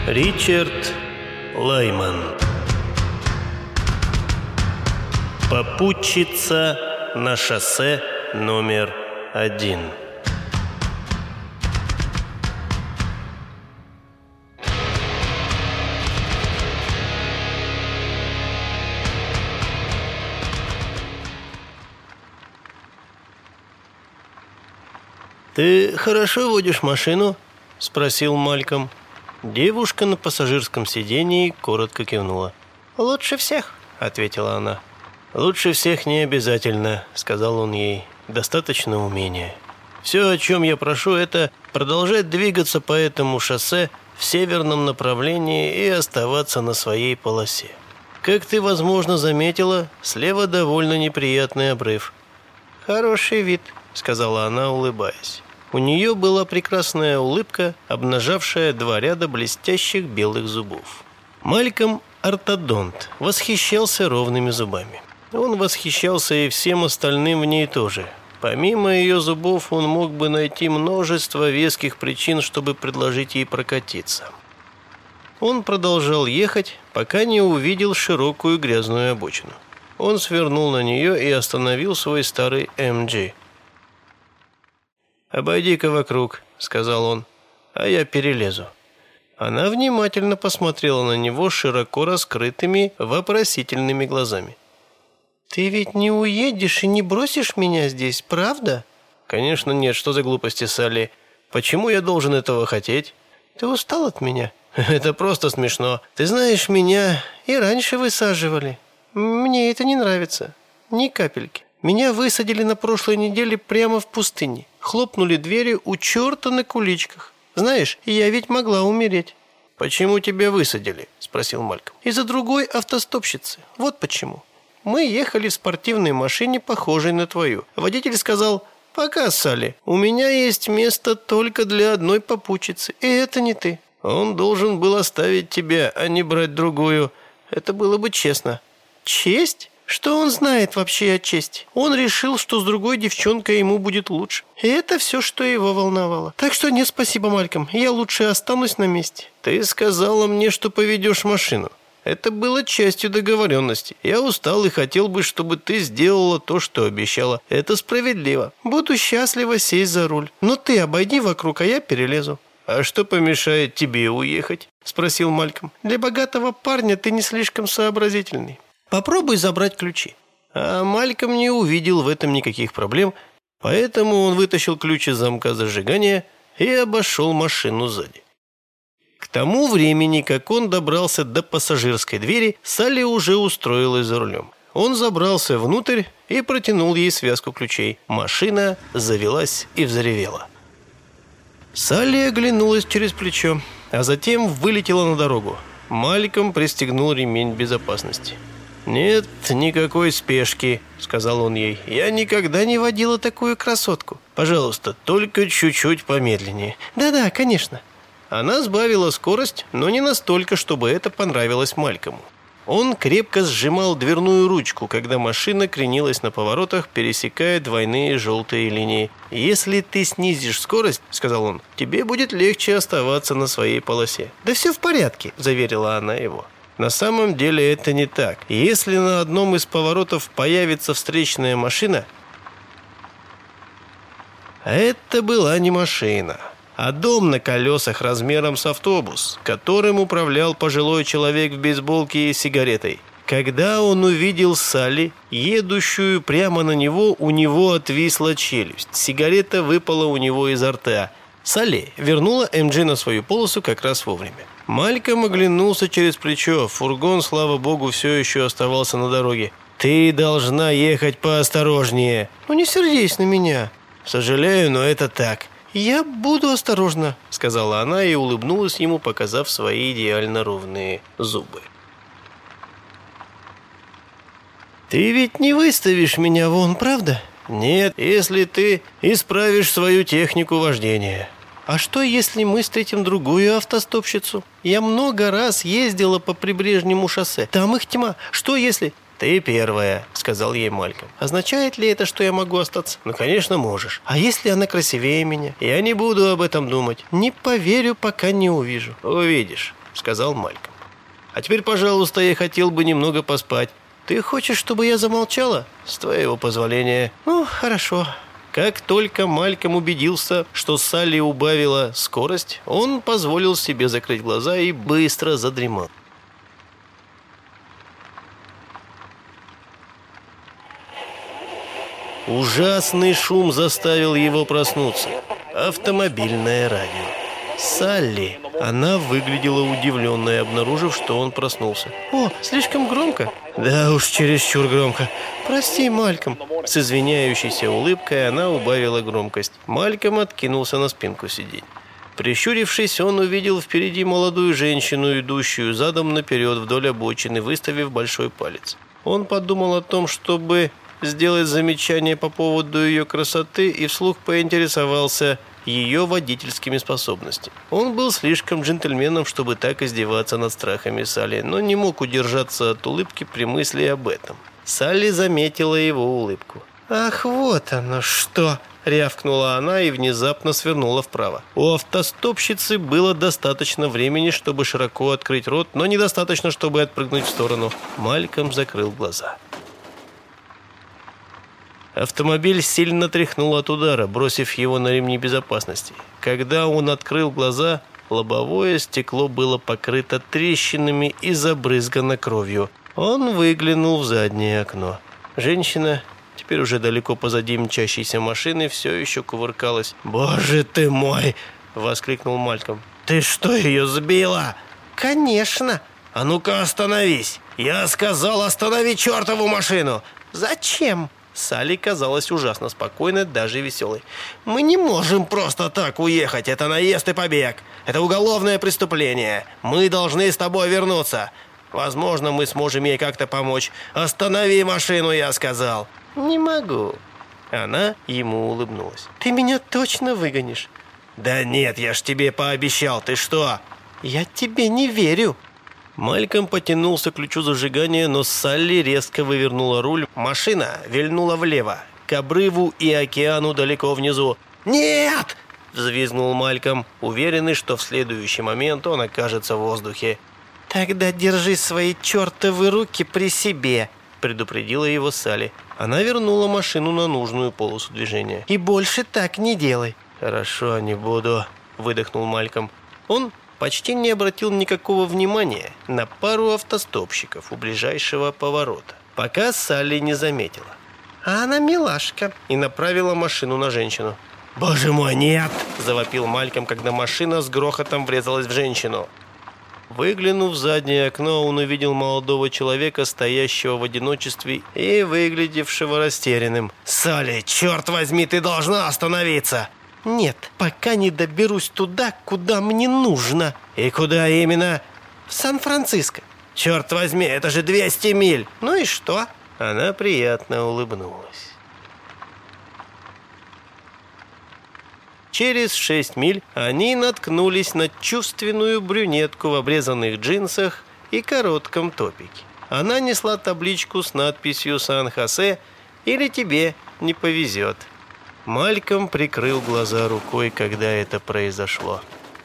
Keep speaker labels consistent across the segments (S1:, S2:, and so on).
S1: Ричард Лайман. Попутчица на шоссе номер 1. «Ты хорошо водишь машину?» – спросил Мальком. Девушка на пассажирском сидении коротко кивнула. «Лучше всех», – ответила она. «Лучше всех не обязательно», – сказал он ей. «Достаточно умения. Все, о чем я прошу, это продолжать двигаться по этому шоссе в северном направлении и оставаться на своей полосе. Как ты, возможно, заметила, слева довольно неприятный обрыв». «Хороший вид», – сказала она, улыбаясь. У нее была прекрасная улыбка, обнажавшая 2 ряда блестящих белых зубов. Мальком, ортодонт, восхищался ровными зубами. Он восхищался и всем остальным в ней тоже. Помимо ее зубов, он мог бы найти множество веских причин, чтобы предложить ей прокатиться. Он продолжал ехать, пока не увидел широкую грязную обочину. Он свернул на нее и остановил свой старый MG. «Обойди-ка вокруг», — сказал он, — «а я перелезу». Она внимательно посмотрела на него широко раскрытыми, вопросительными глазами. «Ты ведь не уедешь и не бросишь меня здесь, правда?» «Конечно нет, что за глупости, Салли. Почему я должен этого хотеть?» «Ты устал от меня?» «Это просто смешно. Ты знаешь, меня и раньше высаживали. Мне это не нравится. Ни капельки. Меня высадили на прошлой неделе прямо в пустыне. Хлопнули двери у черта на куличках. Знаешь, я ведь могла умереть». «Почему тебя высадили?» – спросил Мальком. «Из-за другой автостопщицы. Вот почему. Мы ехали в спортивной машине, похожей на твою. Водитель сказал: «Пока, Салли, у меня есть место только для одной попутчицы, и это не ты». Он должен был оставить тебя, а не брать другую. Это было бы честно». «Честь? Что он знает вообще о чести? Он решил, что с другой девчонкой ему будет лучше. И это все, что его волновало. Так что нет, спасибо, Мальком. Я лучше останусь на месте». «Ты сказала мне, что поведешь машину. Это было частью договоренности. Я устал и хотел бы, чтобы ты сделала то, что обещала. Это справедливо». «Буду счастлива сесть за руль. Но ты обойди вокруг, а я перелезу». «А что помешает тебе уехать?» – спросил Мальком. «Для богатого парня ты не слишком сообразительный. Попробуй забрать ключи». А Мальком не увидел в этом никаких проблем, поэтому он вытащил ключ из замка зажигания и обошел машину сзади. К тому времени, как он добрался до пассажирской двери, Салли уже устроилась за рулем. Он забрался внутрь и протянул ей связку ключей. Машина завелась и взревела. Салли оглянулась через плечо, а затем вылетела на дорогу. Мальком пристегнул ремень безопасности. «Нет никакой спешки», — сказал он ей. «Я никогда не водила такую красотку. Пожалуйста, только чуть-чуть помедленнее». «Да-да, конечно». Она сбавила скорость, но не настолько, чтобы это понравилось Малькому. Он крепко сжимал дверную ручку, когда машина кренилась на поворотах, пересекая двойные желтые линии. «Если ты снизишь скорость, — сказал он, — тебе будет легче оставаться на своей полосе». «Да все в порядке», — заверила она его. На самом деле это не так. Если на одном из поворотов появится встречная машина... Это была не машина, а дом на колесах размером с автобус, которым управлял пожилой человек в бейсболке и сигаретой. Когда он увидел Салли, едущую прямо на него, у него отвисла челюсть. Сигарета выпала у него изо рта. Салли вернула МГ на свою полосу как раз вовремя. Мальком оглянулся через плечо. Фургон, слава богу, все еще оставался на дороге. «Ты должна ехать поосторожнее». «Ну не сердись на меня». «Сожалею, но это так». «Я буду осторожна», — сказала она и улыбнулась ему, показав свои идеально ровные зубы. «Ты ведь не выставишь меня вон, правда?» «Нет, если ты исправишь свою технику вождения». «А что, если мы встретим другую автостопщицу? Я много раз ездила по прибрежному шоссе. Там их тьма. Что, если...» «Ты первая», — сказал ей Мальком. «Означает ли это, что я могу остаться?» «Ну, конечно, можешь». «А если она красивее меня?» «Я не буду об этом думать». «Не поверю, пока не увижу». «Увидишь». сказал Мальком. «А теперь, пожалуйста, я хотел бы немного поспать. Ты хочешь, чтобы я замолчала? С твоего позволения». «Ну, хорошо». Как только Мальком убедился, что Салли убавила скорость, он позволил себе закрыть глаза и быстро задремал. Ужасный шум заставил его проснуться. Автомобильное радио. Салли. Она выглядела удивленной, обнаружив, что он проснулся. «О, слишком громко?» «Да уж, чересчур громко. Прости, Мальком». С извиняющейся улыбкой она убавила громкость. Мальком откинулся на спинку сиденья. Прищурившись, он увидел впереди молодую женщину, идущую задом наперед вдоль обочины, выставив большой палец. Он подумал о том, чтобы сделать замечание по поводу ее красоты, и вслух поинтересовался ее водительскими способностями. Он был слишком джентльменом, чтобы так издеваться над страхами Салли, но не мог удержаться от улыбки при мысли об этом. Салли заметила его улыбку. «Ах, вот оно что!» — рявкнула она и внезапно свернула вправо. У автостопщицы было достаточно времени, чтобы широко открыть рот, но недостаточно, чтобы отпрыгнуть в сторону. Мальком закрыл глаза. Автомобиль сильно тряхнул от удара, бросив его на ремни безопасности. Когда он открыл глаза, лобовое стекло было покрыто трещинами и забрызгано кровью. Он выглянул в заднее окно. Женщина, теперь уже далеко позади мчащейся машины, все еще кувыркалась. «Боже ты мой!» — воскликнул Мальком. «Ты что, ее сбила?» «Конечно!» «А ну-ка остановись! Я сказал, останови чертову машину!» «Зачем?» Салли казалась ужасно спокойной, даже веселой. «Мы не можем просто так уехать. Это наезд и побег. Это уголовное преступление. Мы должны с тобой вернуться. Возможно, мы сможем ей как-то помочь. Останови машину, я сказал». «Не могу». Она ему улыбнулась. «Ты меня точно выгонишь?» «Да нет, я ж тебе пообещал. Ты что?» «Я тебе не верю». Мальком потянулся к ключу зажигания, но Салли резко вывернула руль. Машина вильнула влево, к обрыву и океану далеко внизу. «Нет!» – взвизгнул Мальком, уверенный, что в следующий момент он окажется в воздухе. «Тогда держи свои чертовы руки при себе», – предупредила его Салли. Она вернула машину на нужную полосу движения. «И больше так не делай». «Хорошо, не буду», – выдохнул Мальком. Он почти не обратил никакого внимания на пару автостопщиков у ближайшего поворота, пока Салли не заметила. «А она милашка», и направила машину на женщину. «Боже мой, нет!» – завопил Мальком, когда машина с грохотом врезалась в женщину. Выглянув в заднее окно, он увидел молодого человека, стоящего в одиночестве и выглядевшего растерянным. «Салли, черт возьми, ты должна остановиться!» «Нет, пока не доберусь туда, куда мне нужно». «И куда именно?» «В Сан-Франциско». «Черт возьми, это же 200 миль». «Ну и что?» Она приятно улыбнулась. Через 6 миль они наткнулись на чувственную брюнетку в обрезанных джинсах и коротком топике. Она несла табличку с надписью «Сан-Хосе» или «Тебе не повезет». Мальком прикрыл глаза рукой, когда это произошло.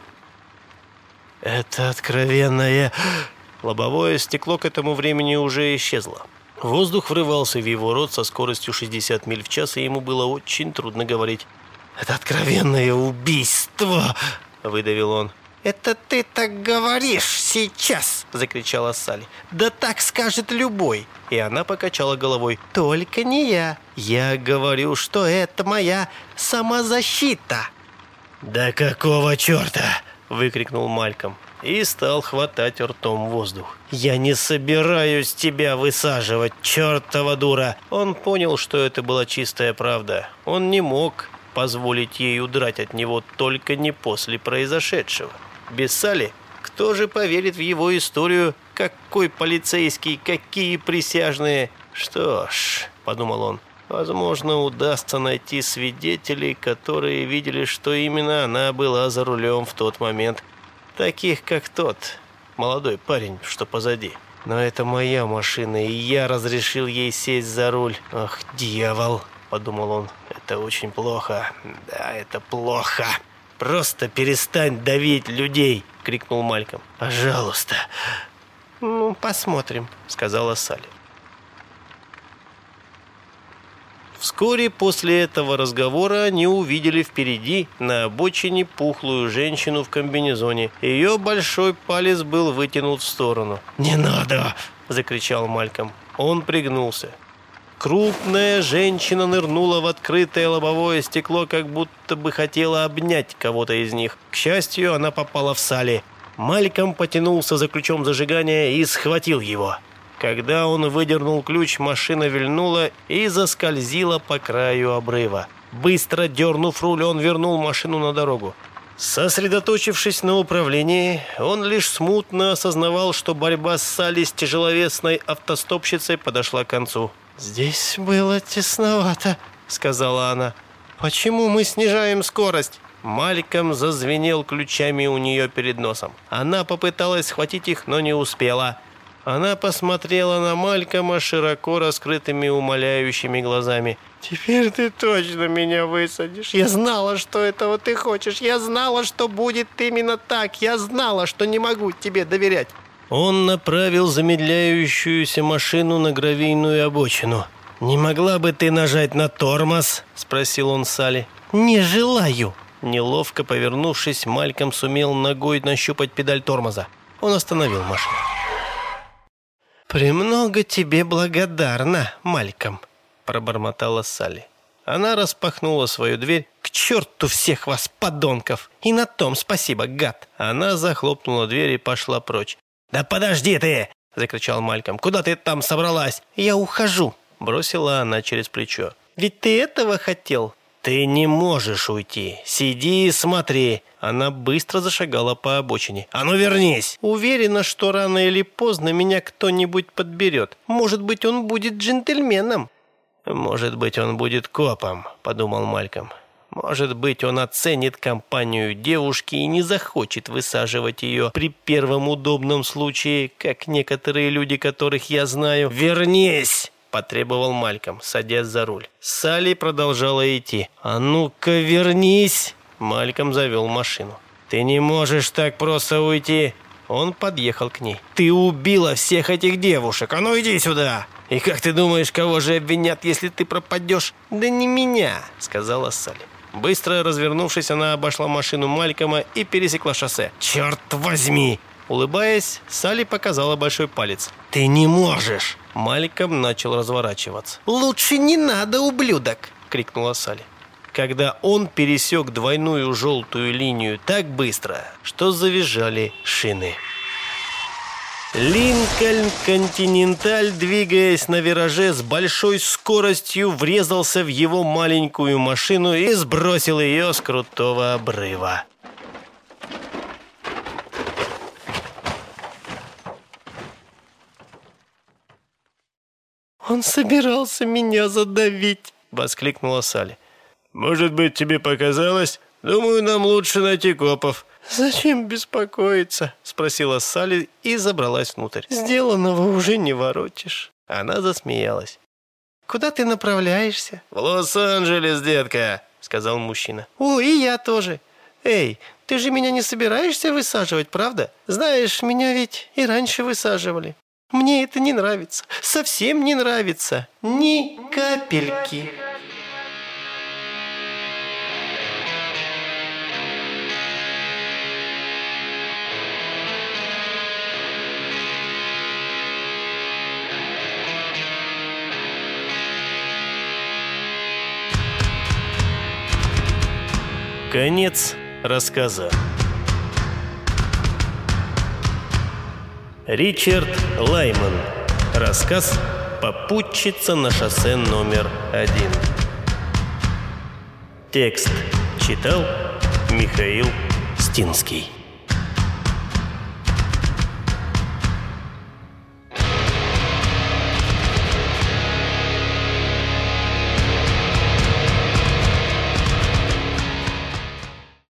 S1: «Это откровенное...» Лобовое стекло к этому времени уже исчезло. Воздух врывался в его рот со скоростью 60 миль в час, и ему было очень трудно говорить. «Это откровенное убийство!» – выдавил он. «Это ты так говоришь сейчас!» – закричала Салли. «Да так скажет любой!» И она покачала головой. «Только не я! Я говорю, что это моя самозащита!» «Да какого черта!» – выкрикнул Мальком и стал хватать ртом воздух. «Я не собираюсь тебя высаживать, чертова дура!» Он понял, что это была чистая правда. Он не мог позволить ей удрать от него, только не после произошедшего. Без Салли кто же поверит в его историю? Какой полицейский, какие присяжные? «Что ж», — подумал он, — «возможно, удастся найти свидетелей, которые видели, что именно она была за рулем в тот момент. Таких, как тот молодой парень, что позади. Но это моя машина, и я разрешил ей сесть за руль. Ах, дьявол», — подумал он, — «это очень плохо. Да, это плохо. Просто перестань давить людей». — крикнул Мальком. «Пожалуйста». «Ну, посмотрим», — сказала Салли. Вскоре после этого разговора они увидели впереди на обочине пухлую женщину в комбинезоне. Ее большой палец был вытянут в сторону. «Не надо!» — закричал Мальком. Он пригнулся. Крупная женщина нырнула в открытое лобовое стекло, как будто бы хотела обнять кого-то из них. К счастью, она попала в Салли. Мальком потянулся за ключом зажигания и схватил его. Когда он выдернул ключ, машина вильнула и заскользила по краю обрыва. Быстро дернув руль, он вернул машину на дорогу. Сосредоточившись на управлении, он лишь смутно осознавал, что борьба с Салли с тяжеловесной автостопщицей подошла к концу. «Здесь было тесновато», — сказала она. «Почему мы снижаем скорость?» Мальком зазвенел ключами у нее перед носом. Она попыталась схватить их, но не успела. Она посмотрела на Малькома широко раскрытыми умоляющими глазами. «Теперь ты точно меня высадишь. Я знала, что этого ты хочешь. Я знала, что будет именно так. Я знала, что не могу тебе доверять». Он направил замедляющуюся машину на гравийную обочину. «Не могла бы ты нажать на тормоз?» – спросил он Салли. «Не желаю». Неловко повернувшись, Мальком сумел ногой нащупать педаль тормоза. Он остановил машину. «Премного тебе благодарна, Мальком», – пробормотала Салли. Она распахнула свою дверь. «К черту всех вас, подонков! И на том спасибо, гад!» Она захлопнула дверь и пошла прочь. «Да подожди ты!» – закричал Мальком. «Куда ты там собралась?» «Я ухожу», – бросила она через плечо. «Ведь ты этого хотел?» «Ты не можешь уйти. Сиди и смотри». Она быстро зашагала по обочине. «А ну вернись!» «Уверена, что рано или поздно меня кто-нибудь подберет. Может быть, он будет джентльменом». «Может быть, он будет копом», – подумал Мальком. «Может быть, он оценит компанию девушки и не захочет высаживать ее при первом удобном случае, как некоторые люди, которых я знаю». «Вернись!» – потребовал Мальком, садясь за руль. Салли продолжала идти. «А ну-ка вернись!» Мальком завел машину. «Ты не можешь так просто уйти!» Он подъехал к ней. «Ты убила всех этих девушек! А ну иди сюда!» «И как ты думаешь, кого же обвинят, если ты пропадешь?» «Да не меня!» – сказала Салли. Быстро развернувшись, она обошла машину Малькома и пересекла шоссе. «Черт возьми!» Улыбаясь, Салли показала большой палец. «Ты не можешь!» Мальком начал разворачиваться. «Лучше не надо, ублюдок!» – крикнула Салли. Когда он пересек двойную желтую линию так быстро, что завизжали шины. Линкольн Континенталь, двигаясь на вираже с большой скоростью, врезался в его маленькую машину и сбросил ее с крутого обрыва. «Он собирался меня задавить!» – воскликнула Салли. «Может быть, тебе показалось? Думаю, нам лучше найти копов». «Зачем беспокоиться?» – спросила Салли и забралась внутрь. «Сделанного уже не воротишь». Она засмеялась. «Куда ты направляешься?» «В Лос-Анджелес, детка», – сказал мужчина. «О, и я тоже. Эй, ты же меня не собираешься высаживать, правда? Знаешь, меня ведь и раньше высаживали. Мне это не нравится. Совсем не нравится. Ни капельки». Конец рассказа. Ричард Лайман. Рассказ «Попутчица на шоссе номер 1». Текст читал Михаил Стинский.